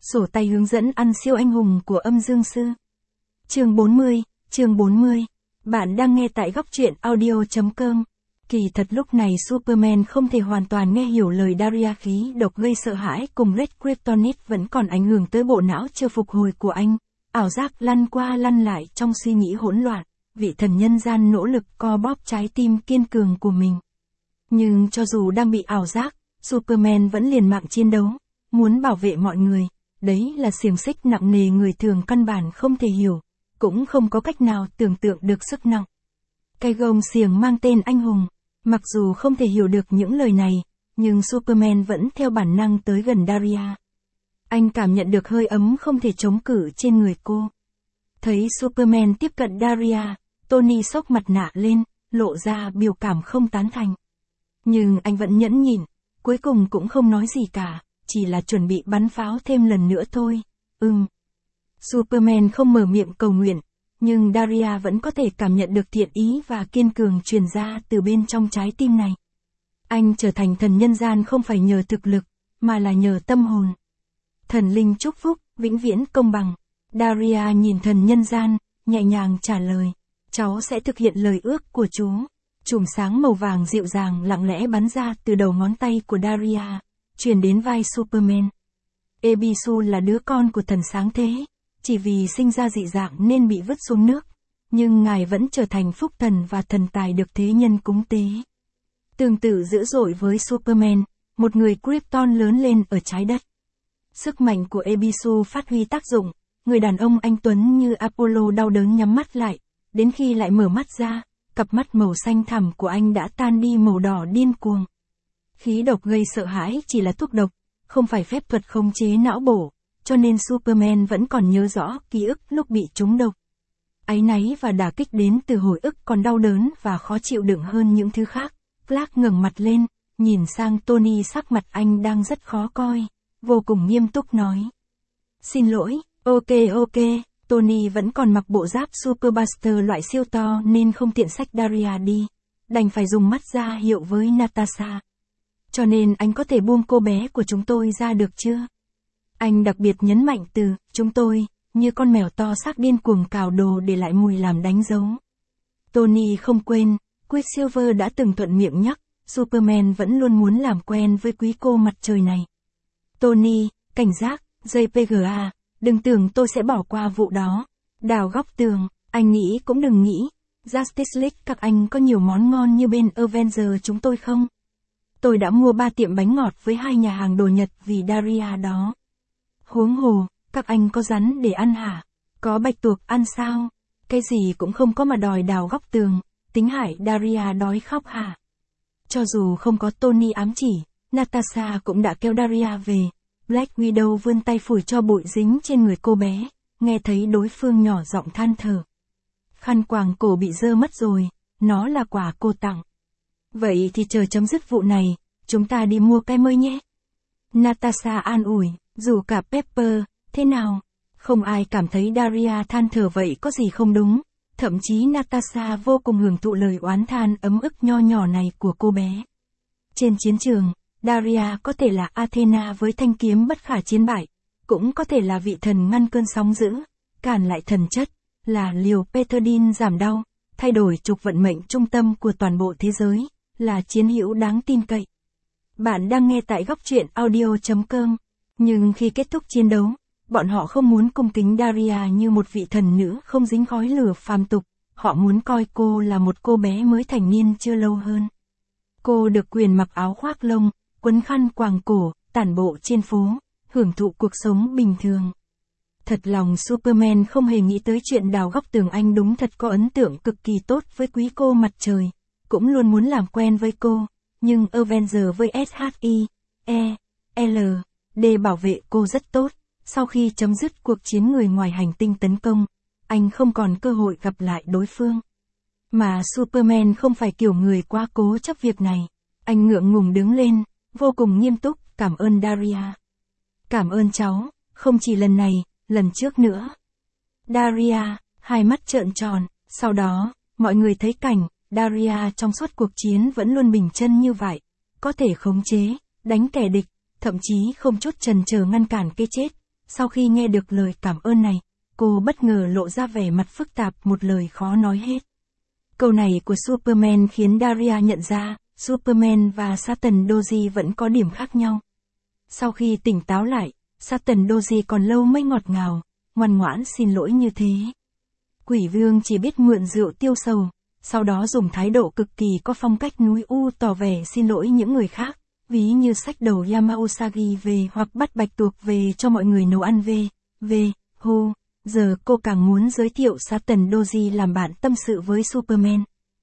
Sổ tay hướng dẫn ăn siêu anh hùng của âm dương sư. Chương 40. Bạn đang nghe tại góc truyện audio.com. Kỳ thật lúc này Superman không thể hoàn toàn nghe hiểu lời Daria, khí độc gây sợ hãi cùng Red Kryptonite vẫn còn ảnh hưởng tới bộ não chưa phục hồi của anh. Ảo giác lăn qua lăn lại trong suy nghĩ hỗn loạn, vị thần nhân gian nỗ lực co bóp trái tim kiên cường của mình. Nhưng cho dù đang bị ảo giác, Superman vẫn liều mạng chiến đấu, muốn bảo vệ mọi người. Đấy là xiềng xích nặng nề người thường căn bản không thể hiểu, cũng không có cách nào tưởng tượng được sức nặng. Cái gông xiềng mang tên anh hùng, mặc dù không thể hiểu được những lời này, nhưng Superman vẫn theo bản năng tới gần Daria. Anh cảm nhận được hơi ấm không thể chống cự trên người cô. Thấy Superman tiếp cận Daria, Tony xốc mặt nạ lên, lộ ra biểu cảm không tán thành. Nhưng anh vẫn nhẫn nhịn, cuối cùng cũng không nói gì cả. Chỉ là chuẩn bị bắn pháo thêm lần nữa thôi. Superman không mở miệng cầu nguyện, nhưng Daria vẫn có thể cảm nhận được thiện ý và kiên cường truyền ra từ bên trong trái tim này. Anh trở thành thần nhân gian không phải nhờ thực lực, mà là nhờ tâm hồn. Thần linh chúc phúc, vĩnh viễn công bằng. Daria nhìn thần nhân gian, nhẹ nhàng trả lời. Cháu sẽ thực hiện lời ước của chú. Chùm sáng màu vàng dịu dàng lặng lẽ bắn ra từ đầu ngón tay của Daria, truyền đến vai Superman. Ebisu là đứa con của thần sáng thế, chỉ vì sinh ra dị dạng nên bị vứt xuống nước, nhưng ngài vẫn trở thành phúc thần và thần tài được thế nhân cúng tế. Tương tự dữ dội với Superman, một người Krypton lớn lên ở trái đất. Sức mạnh của Ebisu phát huy tác dụng, người đàn ông anh tuấn như Apollo đau đớn nhắm mắt lại, đến khi lại mở mắt ra, cặp mắt màu xanh thẳm của anh đã tan đi màu đỏ điên cuồng. Khí độc gây sợ hãi chỉ là thuốc độc, không phải phép thuật khống chế não bộ, cho nên Superman vẫn còn nhớ rõ ký ức lúc bị trúng độc. Áy náy và đả kích đến từ hồi ức còn đau đớn và khó chịu đựng hơn những thứ khác. Clark ngẩng mặt lên, nhìn sang Tony, sắc mặt anh đang rất khó coi, vô cùng nghiêm túc nói. Xin lỗi, ok, Tony vẫn còn mặc bộ giáp Super Buster loại siêu to nên không tiện xách Daria đi, đành phải dùng mắt ra hiệu với Natasha. Cho nên anh có thể buông cô bé của chúng tôi ra được chưa? Anh đặc biệt nhấn mạnh từ chúng tôi, như con mèo to xác điên cuồng cào đồ để lại mùi làm đánh dấu. Tony không quên, Quicksilver đã từng thuận miệng nhắc, Superman vẫn luôn muốn làm quen với quý cô mặt trời này. Tony, cảnh giác, JPGA, đừng tưởng tôi sẽ bỏ qua vụ đó. Đào góc tường, anh nghĩ cũng đừng nghĩ. Justice League các anh có nhiều món ngon như bên Avengers chúng tôi không? Tôi đã mua 3 tiệm bánh ngọt với 2 nhà hàng đồ Nhật vì Daria đó. Huống hồ, các anh có rắn để ăn hả? Có bạch tuộc ăn sao? Cái gì cũng không có mà đòi đào góc tường, tính hại Daria đói khóc hả? Cho dù không có Tony ám chỉ, Natasha cũng đã kéo Daria về. Black Widow vươn tay phủi cho bụi dính trên người cô bé, nghe thấy đối phương nhỏ giọng than thở. Khăn quàng cổ bị dơ mất rồi, nó là quà cô tặng. Vậy thì chờ chấm dứt vụ này, chúng ta đi mua cái mới nhé. Natasha an ủi, dù cả Pepper, thế nào? Không ai cảm thấy Daria than thở vậy có gì không đúng, thậm chí Natasha vô cùng hưởng thụ lời oán than ấm ức nho nhỏ này của cô bé. Trên chiến trường, Daria có thể là Athena với thanh kiếm bất khả chiến bại, cũng có thể là vị thần ngăn cơn sóng dữ, cản lại thần chất, là liều Peterdine giảm đau, thay đổi trục vận mệnh trung tâm của toàn bộ thế giới, là chiến hữu đáng tin cậy. Bạn đang nghe tại góc truyện audio.com, nhưng khi kết thúc chiến đấu, bọn họ không muốn cung kính Daria như một vị thần nữ không dính khói lửa phàm tục, họ muốn coi cô là một cô bé mới thành niên chưa lâu hơn. Cô được quyền mặc áo khoác lông, quấn khăn quàng cổ, tản bộ trên phố, hưởng thụ cuộc sống bình thường. Thật lòng Superman không hề nghĩ tới chuyện đào góc tường, anh đúng thật có ấn tượng cực kỳ tốt với quý cô mặt trời, cũng luôn muốn làm quen với cô, nhưng Avengers với SHIELD bảo vệ cô rất tốt. Sau khi chấm dứt cuộc chiến người ngoài hành tinh tấn công, anh không còn cơ hội gặp lại đối phương. Mà Superman không phải kiểu người quá cố chấp việc này. Anh ngượng ngùng đứng lên, vô cùng nghiêm túc, cảm ơn Daria. Cảm ơn cháu, không chỉ lần này, lần trước nữa. Daria, hai mắt trợn tròn, sau đó, mọi người thấy cảnh, Daria trong suốt cuộc chiến vẫn luôn bình chân như vậy, có thể khống chế, đánh kẻ địch, thậm chí không chút chần chờ ngăn cản cái chết. Sau khi nghe được lời cảm ơn này, cô bất ngờ lộ ra vẻ mặt phức tạp, một lời khó nói hết. Câu này của Superman khiến Daria nhận ra, Superman và Satan Doji vẫn có điểm khác nhau. Sau khi tỉnh táo lại, Satan Doji còn lâu mới ngọt ngào, ngoan ngoãn xin lỗi như thế. Quỷ vương chỉ biết mượn rượu tiêu sầu, sau đó dùng thái độ cực kỳ có phong cách núi U tỏ vẻ xin lỗi những người khác, ví như xách đầu Yamausagi về hoặc bắt bạch tuộc về cho mọi người nấu ăn về, hô. Giờ cô càng muốn giới thiệu Satan Doji làm bạn tâm sự với Superman.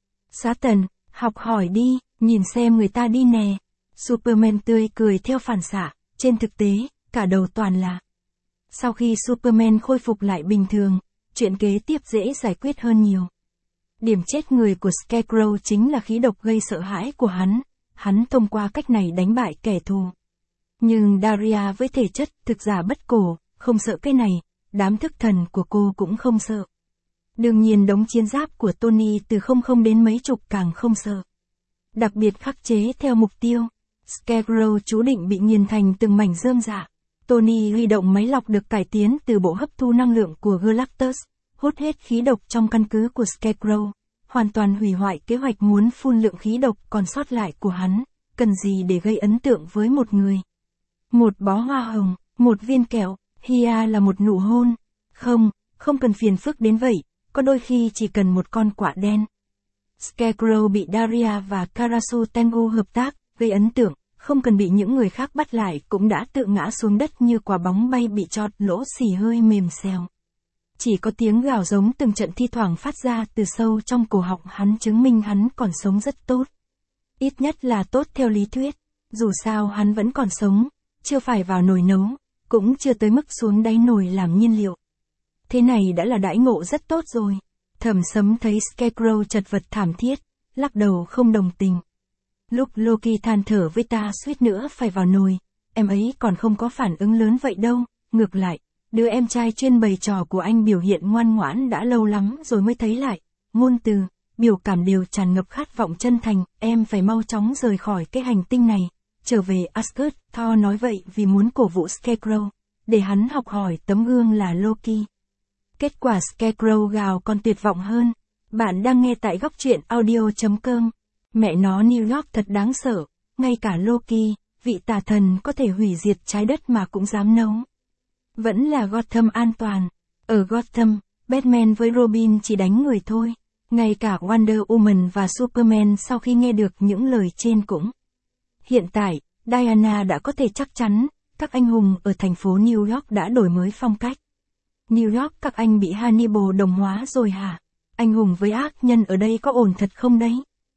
Satan, học hỏi đi, nhìn xem người ta đi nè. Superman tươi cười theo phản xạ, trên thực tế, cả đầu toàn là. Sau khi Superman khôi phục lại bình thường, chuyện kế tiếp dễ giải quyết hơn nhiều. Điểm chết người của Scarecrow chính là khí độc gây sợ hãi của hắn thông qua cách này đánh bại kẻ thù. Nhưng Daria với thể chất thực giả bất cổ, không sợ cái này, đám thức thần của cô cũng không sợ. Đương nhiên đống chiến giáp của Tony từ 00 đến mấy chục càng không sợ. Đặc biệt khắc chế theo mục tiêu, Scarecrow chú định bị nghiền thành từng mảnh rơm rạ. Tony huy động máy lọc được cải tiến từ bộ hấp thu năng lượng của Galactus, hút hết khí độc trong căn cứ của Scarecrow, hoàn toàn hủy hoại kế hoạch muốn phun lượng khí độc còn sót lại của hắn, cần gì để gây ấn tượng với một người. Một bó hoa hồng, một viên kẹo, Hia là một nụ hôn. Không cần phiền phức đến vậy, có đôi khi chỉ cần một con quạ đen. Scarecrow bị Daria và Karasu Tengu hợp tác, gây ấn tượng, không cần bị những người khác bắt lại cũng đã tự ngã xuống đất như quả bóng bay bị chọt lỗ xì hơi mềm xèo. Chỉ có tiếng gào giống từng trận thi thoảng phát ra từ sâu trong cổ họng hắn chứng minh hắn còn sống rất tốt. Ít nhất là tốt theo lý thuyết, dù sao hắn vẫn còn sống, chưa phải vào nồi nấu, cũng chưa tới mức xuống đáy nồi làm nhiên liệu. Thế này đã là đãi ngộ rất tốt rồi. Thẩm Sấm thấy Scarecrow chật vật thảm thiết, lắc đầu không đồng tình. Lúc Loki than thở với ta suýt nữa phải vào nồi, em ấy còn không có phản ứng lớn vậy đâu, ngược lại, đứa em trai chuyên bày trò của anh biểu hiện ngoan ngoãn đã lâu lắm rồi mới thấy lại, ngôn từ, biểu cảm đều tràn ngập khát vọng chân thành, em phải mau chóng rời khỏi cái hành tinh này, trở về Asgard, Thor nói vậy vì muốn cổ vũ Scarecrow, để hắn học hỏi tấm gương là Loki. Kết quả Scarecrow gào còn tuyệt vọng hơn. Bạn đang nghe tại góc truyện audio.com. Mẹ nó New York thật đáng sợ, ngay cả Loki, vị tà thần có thể hủy diệt trái đất mà cũng dám nấu. Vẫn là Gotham an toàn. Ở Gotham, Batman với Robin chỉ đánh người thôi. Ngay cả Wonder Woman và Superman sau khi nghe được những lời trên cũng. Hiện tại, Diana đã có thể chắc chắn, các anh hùng ở thành phố New York đã đổi mới phong cách. New York các anh bị Hannibal đồng hóa rồi hả? Anh hùng với ác nhân ở đây có ổn thật không đấy?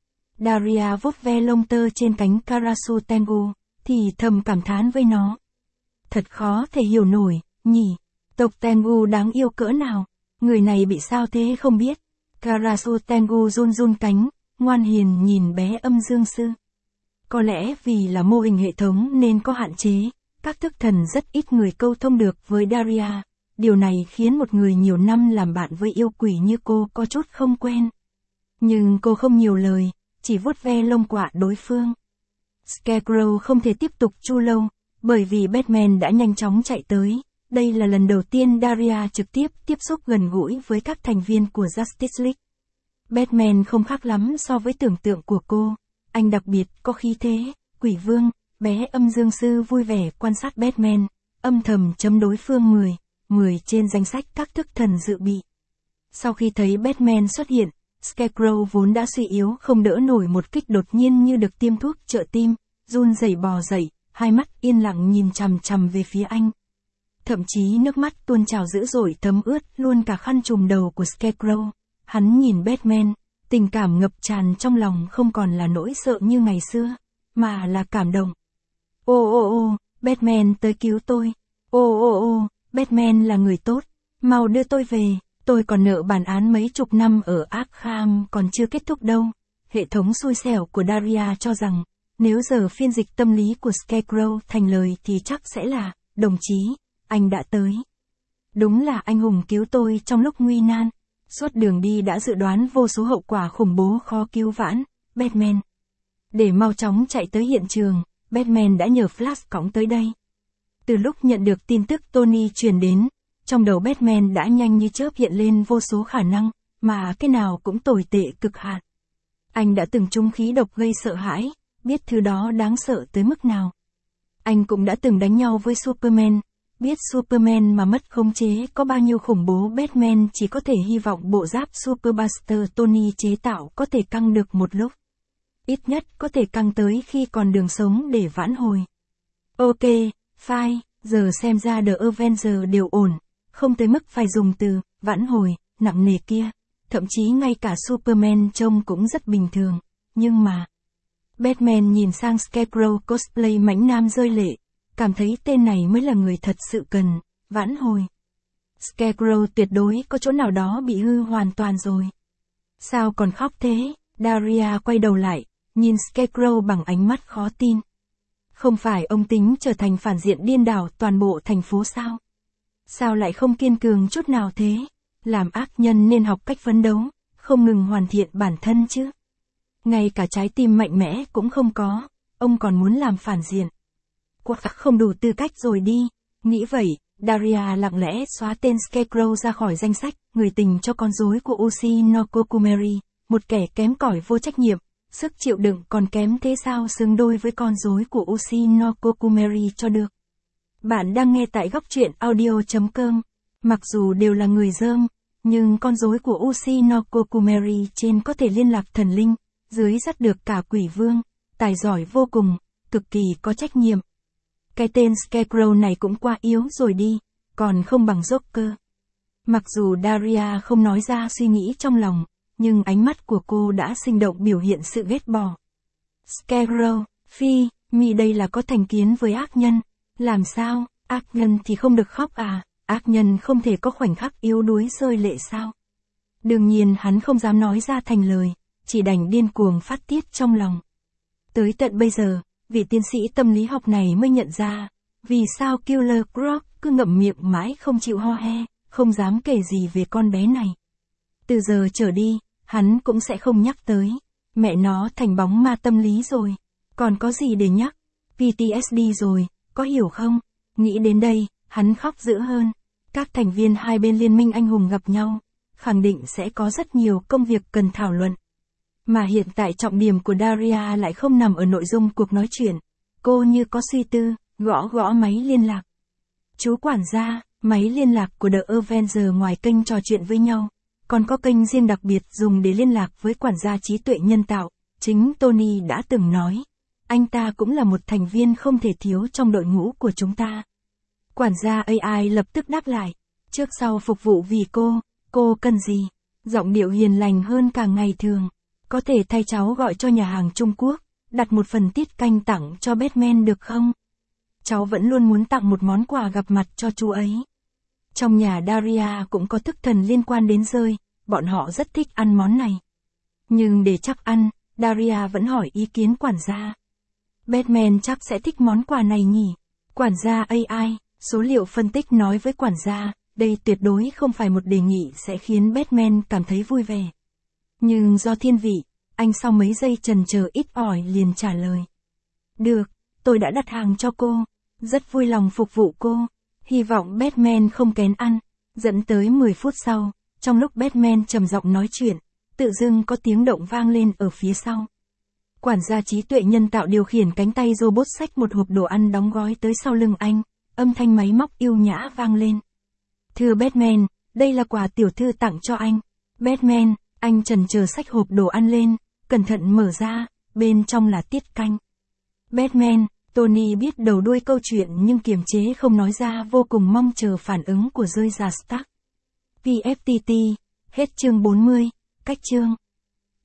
Daria vuốt ve lông tơ trên cánh Karasu Tengu, thì thầm cảm thán với nó. Thật khó thể hiểu nổi, nhỉ? Tộc Tengu đáng yêu cỡ nào? Người này bị sao thế không biết? Karasu Tengu run run cánh, ngoan hiền nhìn bé âm dương sư. Có lẽ vì là mô hình hệ thống nên có hạn chế, các thức thần rất ít người câu thông được với Daria. Điều này khiến một người nhiều năm làm bạn với yêu quỷ như cô có chút không quen. Nhưng cô không nhiều lời, chỉ vuốt ve lông quạ đối phương. Scarecrow không thể tiếp tục chu lâu, bởi vì Batman đã nhanh chóng chạy tới. Đây là lần đầu tiên Daria trực tiếp tiếp xúc gần gũi với các thành viên của Justice League. Batman không khác lắm so với tưởng tượng của cô. Anh đặc biệt có khí thế, quỷ vương, bé âm dương sư vui vẻ quan sát Batman, âm thầm chấm đối phương 10 trên danh sách các thức thần dự bị. Sau khi thấy Batman xuất hiện, Scarecrow vốn đã suy yếu không đỡ nổi một kích đột nhiên như được tiêm thuốc trợ tim, run rẩy bò dậy, hai mắt yên lặng nhìn chằm chằm về phía anh. Thậm chí nước mắt tuôn trào dữ dội thấm ướt luôn cả khăn trùm đầu của Scarecrow. Hắn nhìn Batman, tình cảm ngập tràn trong lòng không còn là nỗi sợ như ngày xưa, mà là cảm động. Ô, Batman tới cứu tôi. Ô, Batman là người tốt, mau đưa tôi về, tôi còn nợ bản án mấy chục năm ở Arkham còn chưa kết thúc đâu. Hệ thống xui xẻo của Daria cho rằng, nếu giờ phiên dịch tâm lý của Scarecrow thành lời thì chắc sẽ là, đồng chí, anh đã tới. Đúng là anh hùng cứu tôi trong lúc nguy nan. Suốt đường đi đã dự đoán vô số hậu quả khủng bố khó cứu vãn, Batman. Để mau chóng chạy tới hiện trường, Batman đã nhờ Flash cõng tới đây. Từ lúc nhận được tin tức Tony truyền đến, trong đầu Batman đã nhanh như chớp hiện lên vô số khả năng, mà cái nào cũng tồi tệ cực hạn. Anh đã từng trúng khí độc gây sợ hãi, biết thứ đó đáng sợ tới mức nào. Anh cũng đã từng đánh nhau với Superman, biết Superman mà mất khống chế có bao nhiêu khủng bố. Batman chỉ có thể hy vọng bộ giáp Super Buster Tony chế tạo có thể căng được một lúc. Ít nhất có thể căng tới khi còn đường sống để vãn hồi. Ok, fine, giờ xem ra The Avengers đều ổn, không tới mức phải dùng từ vãn hồi nặng nề kia. Thậm chí ngay cả Superman trông cũng rất bình thường, nhưng mà... Batman nhìn sang Scarecrow cosplay mãnh nam rơi lệ, cảm thấy tên này mới là người thật sự cần vãn hồi. Scarecrow tuyệt đối có chỗ nào đó bị hư hoàn toàn rồi. Sao còn khóc thế? Daria quay đầu lại, nhìn Scarecrow bằng ánh mắt khó tin. Không phải ông tính trở thành phản diện điên đảo toàn bộ thành phố sao? Sao lại không kiên cường chút nào thế? Làm ác nhân nên học cách phấn đấu, không ngừng hoàn thiện bản thân chứ. Ngay cả trái tim mạnh mẽ cũng không có, ông còn muốn làm phản diện. Quả không đủ tư cách rồi đi. Nghĩ vậy, Daria lặng lẽ xóa tên Scarecrow ra khỏi danh sách người tình cho con rối của Ushinoko Kumeri, một kẻ kém cỏi vô trách nhiệm, sức chịu đựng còn kém thế sao xứng đôi với con rối của Ushinoko Kumeri cho được. Bạn đang nghe tại góc truyện audio.com. Mặc dù đều là người dơm, nhưng con rối của Ushinoko Kumeri trên có thể liên lạc thần linh, dưới dắt được cả quỷ vương, tài giỏi vô cùng, cực kỳ có trách nhiệm. Cái tên Scarecrow này cũng quá yếu rồi đi, còn không bằng Joker. Mặc dù Daria không nói ra suy nghĩ trong lòng, nhưng ánh mắt của cô đã sinh động biểu hiện sự ghét bỏ. Scarecrow, phi, mi đây là có thành kiến với ác nhân. Làm sao, ác nhân thì không được khóc à, ác nhân không thể có khoảnh khắc yếu đuối rơi lệ sao? Đương nhiên hắn không dám nói ra thành lời, chỉ đành điên cuồng phát tiết trong lòng. Tới tận bây giờ, vị tiến sĩ tâm lý học này mới nhận ra, vì sao Killer Croc cứ ngậm miệng mãi không chịu ho he, không dám kể gì về con bé này. Từ giờ trở đi, hắn cũng sẽ không nhắc tới. Mẹ nó thành bóng ma tâm lý rồi, còn có gì để nhắc? PTSD rồi, có hiểu không? Nghĩ đến đây, hắn khóc dữ hơn. Các thành viên hai bên liên minh anh hùng gặp nhau, khẳng định sẽ có rất nhiều công việc cần thảo luận. Mà hiện tại trọng điểm của Daria lại không nằm ở nội dung cuộc nói chuyện. Cô như có suy tư, gõ gõ máy liên lạc. Chú quản gia, máy liên lạc của The Avengers ngoài kênh trò chuyện với nhau, còn có kênh riêng đặc biệt dùng để liên lạc với quản gia trí tuệ nhân tạo. Chính Tony đã từng nói, anh ta cũng là một thành viên không thể thiếu trong đội ngũ của chúng ta. Quản gia AI lập tức đáp lại, trước sau phục vụ vì cô cần gì? Giọng điệu hiền lành hơn cả ngày thường. Có thể thay cháu gọi cho nhà hàng Trung Quốc, đặt một phần tiết canh tặng cho Batman được không? Cháu vẫn luôn muốn tặng một món quà gặp mặt cho chú ấy. Trong nhà Daria cũng có thức thần liên quan đến rơi, bọn họ rất thích ăn món này. Nhưng để chắc ăn, Daria vẫn hỏi ý kiến quản gia. Batman chắc sẽ thích món quà này nhỉ? Quản gia AI, số liệu phân tích nói với quản gia, đây tuyệt đối không phải một đề nghị sẽ khiến Batman cảm thấy vui vẻ. Nhưng do thiên vị, anh sau mấy giây chần chờ ít ỏi liền trả lời. Được, tôi đã đặt hàng cho cô, rất vui lòng phục vụ cô, hy vọng Batman không kén ăn. Dẫn tới 10 phút sau, trong lúc Batman trầm giọng nói chuyện, tự dưng có tiếng động vang lên ở phía sau. Quản gia trí tuệ nhân tạo điều khiển cánh tay robot xách một hộp đồ ăn đóng gói tới sau lưng anh, âm thanh máy móc yêu nhã vang lên. Thưa Batman, đây là quà tiểu thư tặng cho anh. Batman, anh chần chờ xách hộp đồ ăn lên, cẩn thận mở ra, bên trong là tiết canh. Batman, Tony biết đầu đuôi câu chuyện nhưng kiềm chế không nói ra, vô cùng mong chờ phản ứng của rơi già Stark. PFTT, hết chương 40, cách chương.